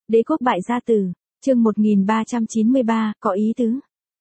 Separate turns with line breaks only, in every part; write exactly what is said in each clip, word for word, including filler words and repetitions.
Đế quốc bại gia tử, chương một nghìn ba trăm chín mươi ba, có ý tứ.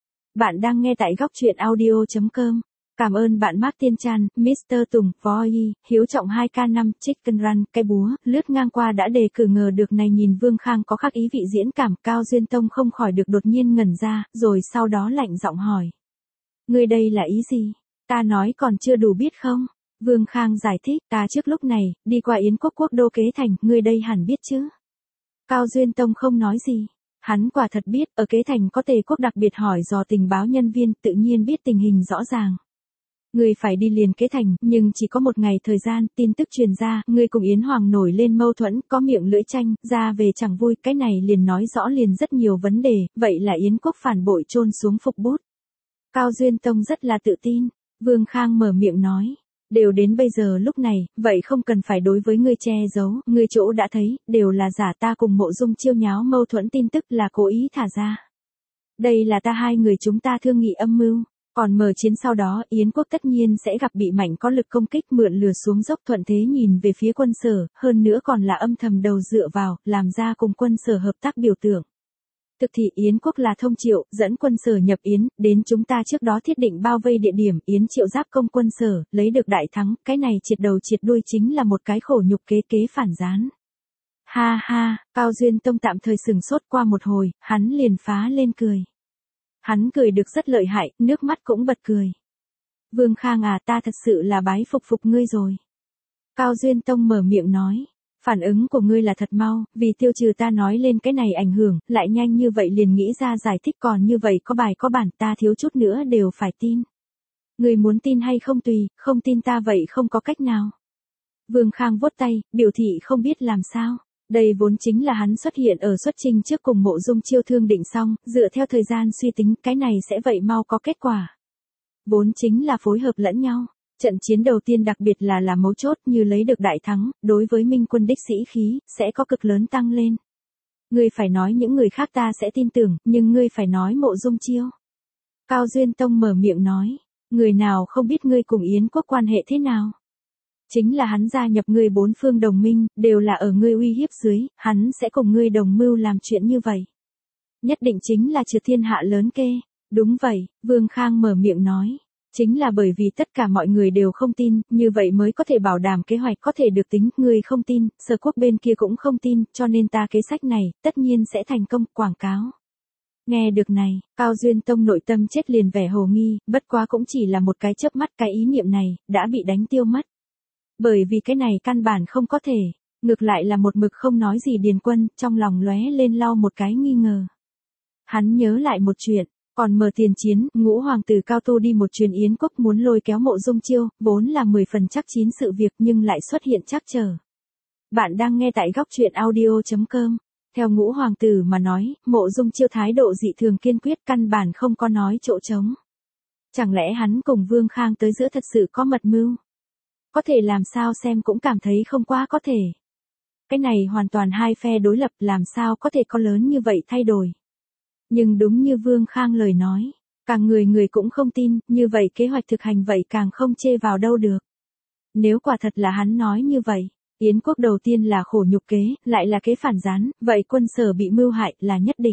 Bạn đang nghe tại góc truyện audio chấm com. Cảm ơn bạn Mark Tiên Chan, mít tơ Tùng, Voi, Hiếu Trọng hai K năm, Chicken Run, cái búa, lướt ngang qua đã đề cử ngờ được này nhìn Vương Khang có khắc ý vị diễn cảm, Cao Duyên Tông không khỏi được đột nhiên ngẩn ra, rồi sau đó lạnh giọng hỏi. Ngươi đây là ý gì? Ta nói còn chưa đủ biết không? Vương Khang giải thích, ta trước lúc này, đi qua Yến quốc quốc đô Kế Thành, ngươi đây hẳn biết chứ? Cao Duyên Tông không nói gì. Hắn quả thật biết, ở Kế Thành có Tề quốc đặc biệt hỏi dò tình báo nhân viên, tự nhiên biết tình hình rõ ràng. Ngươi phải đi liền Kế Thành, nhưng chỉ có một ngày thời gian, tin tức truyền ra, ngươi cùng Yến Hoàng nổi lên mâu thuẫn, có miệng lưỡi tranh, ra về chẳng vui, cái này liền nói rõ liền rất nhiều vấn đề, vậy là Yến quốc phản bội chôn xuống phục bút. Cao Duyên Tông rất là tự tin, Vương Khang mở miệng nói. Đều đến bây giờ lúc này, vậy không cần phải đối với ngươi che giấu, ngươi chỗ đã thấy, đều là giả ta cùng Mộ Dung Chiêu nháo mâu thuẫn tin tức là cố ý thả ra. Đây là ta hai người chúng ta thương nghị âm mưu, còn mở chiến sau đó Yến quốc tất nhiên sẽ gặp bị mạnh có lực công kích mượn lừa xuống dốc thuận thế nhìn về phía quân Sở, hơn nữa còn là âm thầm đầu dựa vào, làm ra cùng quân Sở hợp tác biểu tượng. Thực thị Yến quốc là Thông Triệu, dẫn quân Sở nhập Yến, đến chúng ta trước đó thiết định bao vây địa điểm, Yến Triệu giáp công quân Sở, lấy được đại thắng, cái này triệt đầu triệt đuôi chính là một cái khổ nhục kế kế phản gián. Ha ha, Cao Duyên Tông tạm thời sừng sốt qua một hồi, hắn liền phá lên cười. Hắn cười được rất lợi hại, nước mắt cũng bật cười. Vương Khang à, ta thật sự là bái phục phục ngươi rồi. Cao Duyên Tông mở miệng nói. Phản ứng của ngươi là thật mau, vì tiêu trừ ta nói lên cái này ảnh hưởng, lại nhanh như vậy liền nghĩ ra giải thích còn như vậy có bài có bản ta thiếu chút nữa đều phải tin. Ngươi muốn tin hay không tùy, không tin ta vậy không có cách nào. Vương Khang vuốt tay, biểu thị không biết làm sao. Đây vốn chính là hắn xuất hiện ở xuất trình trước cùng Mộ Dung Chiêu thương định xong, dựa theo thời gian suy tính cái này sẽ vậy mau có kết quả. Vốn chính là phối hợp lẫn nhau. Trận chiến đầu tiên đặc biệt là là mấu chốt như lấy được đại thắng, đối với Minh quân đích sĩ khí, sẽ có cực lớn tăng lên. Ngươi phải nói những người khác ta sẽ tin tưởng, nhưng ngươi phải nói Mộ Dung Chiêu. Cao Duyên Tông mở miệng nói, người nào không biết ngươi cùng Yến quốc quan hệ thế nào. Chính là hắn gia nhập ngươi bốn phương đồng minh, đều là ở ngươi uy hiếp dưới, hắn sẽ cùng ngươi đồng mưu làm chuyện như vậy. Nhất định chính là trừ thiên hạ lớn kê. Đúng vậy, Vương Khang mở miệng nói. Chính là bởi vì tất cả mọi người đều không tin, như vậy mới có thể bảo đảm kế hoạch có thể được tính, người không tin, Sở quốc bên kia cũng không tin, cho nên ta kế sách này, tất nhiên sẽ thành công, quảng cáo. Nghe được này, Cao Duyên Tông nội tâm chết liền vẻ hồ nghi, bất quá cũng chỉ là một cái chớp mắt, cái ý niệm này, đã bị đánh tiêu mất. Bởi vì cái này căn bản không có thể, ngược lại là một mực không nói gì Điền Quân, trong lòng lóe lên lau một cái nghi ngờ. Hắn nhớ lại một chuyện. Còn mở tiền chiến, ngũ hoàng tử Cao Tu đi một chuyến Yến quốc muốn lôi kéo Mộ Dung Chiêu, vốn là mười phần chắc chín sự việc nhưng lại xuất hiện trắc trở. Bạn đang nghe tại góc truyện audio chấm com. Theo ngũ hoàng tử mà nói, Mộ Dung Chiêu thái độ dị thường kiên quyết căn bản không có nói chỗ trống. Chẳng lẽ hắn cùng Vương Khang tới giữa thật sự có mật mưu? Có thể làm sao xem cũng cảm thấy không quá có thể. Cái này hoàn toàn hai phe đối lập làm sao có thể có lớn như vậy thay đổi. Nhưng đúng như Vương Khang lời nói, càng người người cũng không tin, như vậy kế hoạch thực hành vậy càng không chê vào đâu được. Nếu quả thật là hắn nói như vậy, Yến quốc đầu tiên là khổ nhục kế, lại là kế phản gián, vậy quân Sở bị mưu hại là nhất định.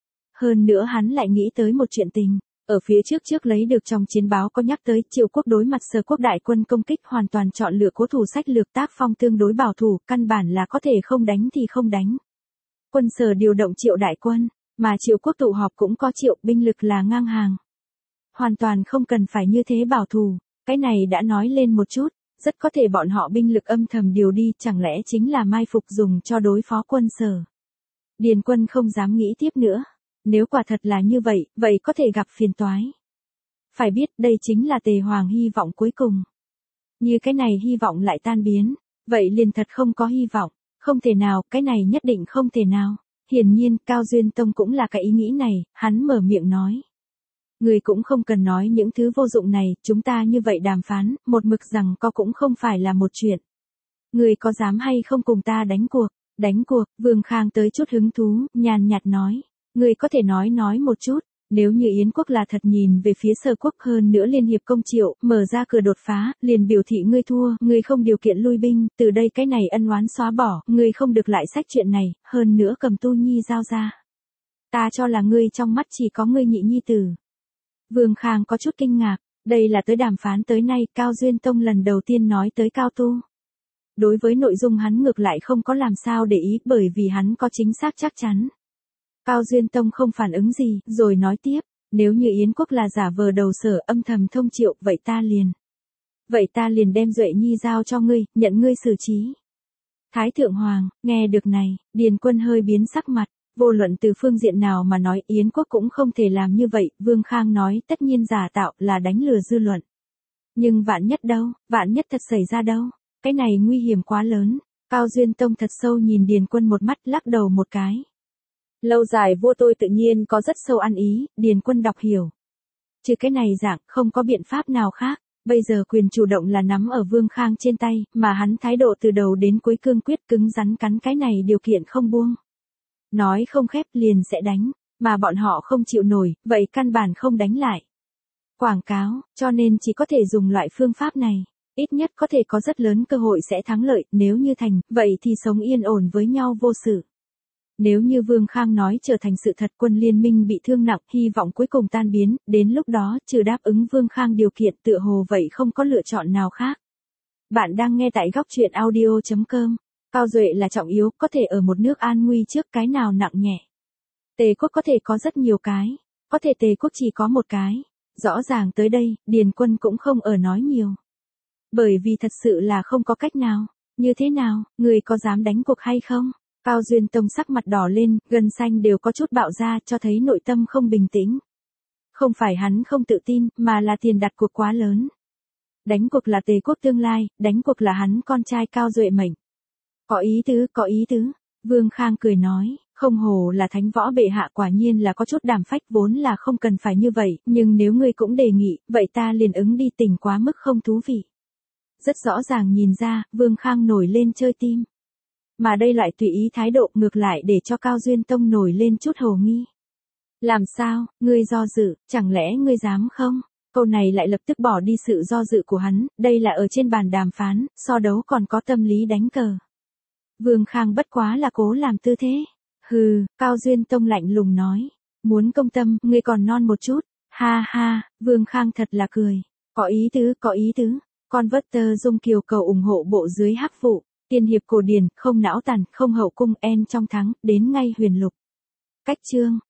Hơn nữa hắn lại nghĩ tới một chuyện tình, ở phía trước trước lấy được trong chiến báo có nhắc tới Triệu quốc đối mặt Sở quốc đại quân công kích hoàn toàn chọn lựa cố thủ sách lược tác phong tương đối bảo thủ, căn bản là có thể không đánh thì không đánh. Quân Sở điều động Triệu đại quân. Mà Triệu quốc tụ họp cũng có Triệu, binh lực là ngang hàng. Hoàn toàn không cần phải như thế bảo thủ, cái này đã nói lên một chút, rất có thể bọn họ binh lực âm thầm điều đi, chẳng lẽ chính là mai phục dùng cho đối phó quân Sở. Điền Quân không dám nghĩ tiếp nữa, nếu quả thật là như vậy, vậy có thể gặp phiền toái. Phải biết đây chính là Tề Hoàng hy vọng cuối cùng. Như cái này hy vọng lại tan biến, vậy liền thật không có hy vọng, không thể nào, cái này nhất định không thể nào. Hiển nhiên, Cao Duyên Tông cũng là cái ý nghĩ này, hắn mở miệng nói. Người cũng không cần nói những thứ vô dụng này, chúng ta như vậy đàm phán, một mực rằng có cũng không phải là một chuyện. Người có dám hay không cùng ta đánh cuộc? Đánh cuộc, Vương Khang tới chút hứng thú, nhàn nhạt nói. Người có thể nói nói một chút, Nếu như Yến quốc là thật nhìn về phía Sở quốc hơn nữa liên hiệp công Triệu, mở ra cửa đột phá, liền biểu thị ngươi thua, ngươi không điều kiện lui binh, từ đây cái này ân oán xóa bỏ, ngươi không được lại sách chuyện này, hơn nữa cầm Tu Nhi giao ra. Ta cho là ngươi trong mắt chỉ có ngươi nhị nhi tử. Vương Khang có chút kinh ngạc, đây là tới đàm phán tới nay Cao Duyên Tông lần đầu tiên nói tới Cao Tu. Đối với nội dung hắn ngược lại không có làm sao để ý bởi vì hắn có chính xác chắc chắn. Cao Duyên Tông không phản ứng gì, rồi nói tiếp, nếu như Yến quốc là giả vờ đầu Sở âm thầm thông Triệu, vậy ta liền. Vậy ta liền đem Duệ Nhi giao cho ngươi, nhận ngươi xử trí. Thái Thượng Hoàng, nghe được này, Điền Quân hơi biến sắc mặt, vô luận từ phương diện nào mà nói Yến quốc cũng không thể làm như vậy, Vương Khang nói tất nhiên giả tạo là đánh lừa dư luận. Nhưng vạn nhất đâu, vạn nhất thật xảy ra đâu, cái này nguy hiểm quá lớn, Cao Duyên Tông thật sâu nhìn Điền Quân một mắt lắc đầu một cái. Lâu dài vô tôi tự nhiên có rất sâu ăn ý, Điền Quân đọc hiểu. Trừ cái này dạng, không có biện pháp nào khác, bây giờ quyền chủ động là nắm ở Vương Khang trên tay, mà hắn thái độ từ đầu đến cuối cương quyết cứng rắn cắn cái này điều kiện không buông. Nói không khép liền sẽ đánh, mà bọn họ không chịu nổi, vậy căn bản không đánh lại. Quảng cáo, cho nên chỉ có thể dùng loại phương pháp này, ít nhất có thể có rất lớn cơ hội sẽ thắng lợi, nếu như thành, vậy thì sống yên ổn với nhau vô sự. Nếu như Vương Khang nói trở thành sự thật quân liên minh bị thương nặng, hy vọng cuối cùng tan biến, đến lúc đó, trừ đáp ứng Vương Khang điều kiện tựa hồ vậy không có lựa chọn nào khác. Bạn đang nghe tại góc truyện audio chấm com. Cao Duệ là trọng yếu, có thể ở một nước an nguy trước cái nào nặng nhẹ. Tề quốc có thể có rất nhiều cái, có thể Tề quốc chỉ có một cái. Rõ ràng tới đây, Điền Quân cũng không ở nói nhiều. Bởi vì thật sự là không có cách nào. Như thế nào, người có dám đánh cuộc hay không? Cao Duyên Tông sắc mặt đỏ lên, gân xanh đều có chút bạo ra cho thấy nội tâm không bình tĩnh. Không phải hắn không tự tin, mà là tiền đặt cuộc quá lớn. Đánh cuộc là Tề quốc tương lai, đánh cuộc là hắn con trai Cao Duệ mệnh. Có ý tứ, có ý tứ. Vương Khang cười nói, không hồ là thánh võ bệ hạ quả nhiên là có chút đảm phách vốn là không cần phải như vậy, nhưng nếu ngươi cũng đề nghị, vậy ta liền ứng đi tình quá mức không thú vị. Rất rõ ràng nhìn ra, Vương Khang nổi lên chơi tim. Mà đây lại tùy ý thái độ ngược lại để cho Cao Duyên Tông nổi lên chút hồ nghi. Làm sao, ngươi do dự, chẳng lẽ ngươi dám không? Câu này lại lập tức bỏ đi sự do dự của hắn, đây là ở trên bàn đàm phán, so đấu còn có tâm lý đánh cờ. Vương Khang bất quá là cố làm tư thế. Hừ, Cao Duyên Tông lạnh lùng nói. Muốn công tâm, ngươi còn non một chút. Ha ha, Vương Khang thật là cười. Có ý tứ, có ý tứ. Con vớt tơ dung kiều cầu ủng hộ bộ dưới hắc phụ. Tiên hiệp cổ điển, không não tàn, không hậu cung en trong thắng, đến ngay huyền lục. Cách chương.